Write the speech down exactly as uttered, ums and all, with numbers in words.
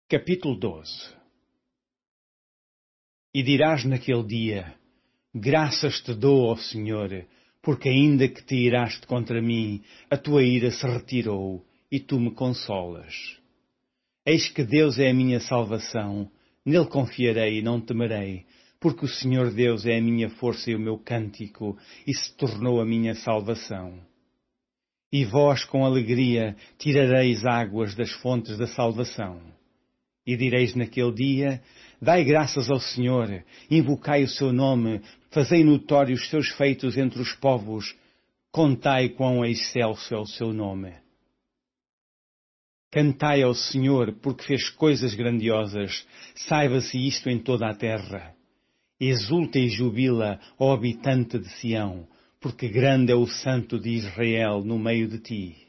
Capítulo doze. E dirás naquele dia: graças te dou, ó Senhor, porque ainda que te iraste contra mim, a tua ira se retirou, e tu me consolas. Eis que Deus é a minha salvação, nele confiarei e não temerei, porque o Senhor Deus é a minha força e o meu cântico, e se tornou a minha salvação. E vós com alegria tirareis águas das fontes da salvação. E direis naquele dia: dai graças ao Senhor, invocai o seu nome, fazei notórios os seus feitos entre os povos, contai quão excelso é o seu nome. Cantai ao Senhor, porque fez coisas grandiosas, saiba-se isto em toda a terra. Exulta e jubila, ó habitante de Sião, porque grande é o Santo de Israel no meio de ti.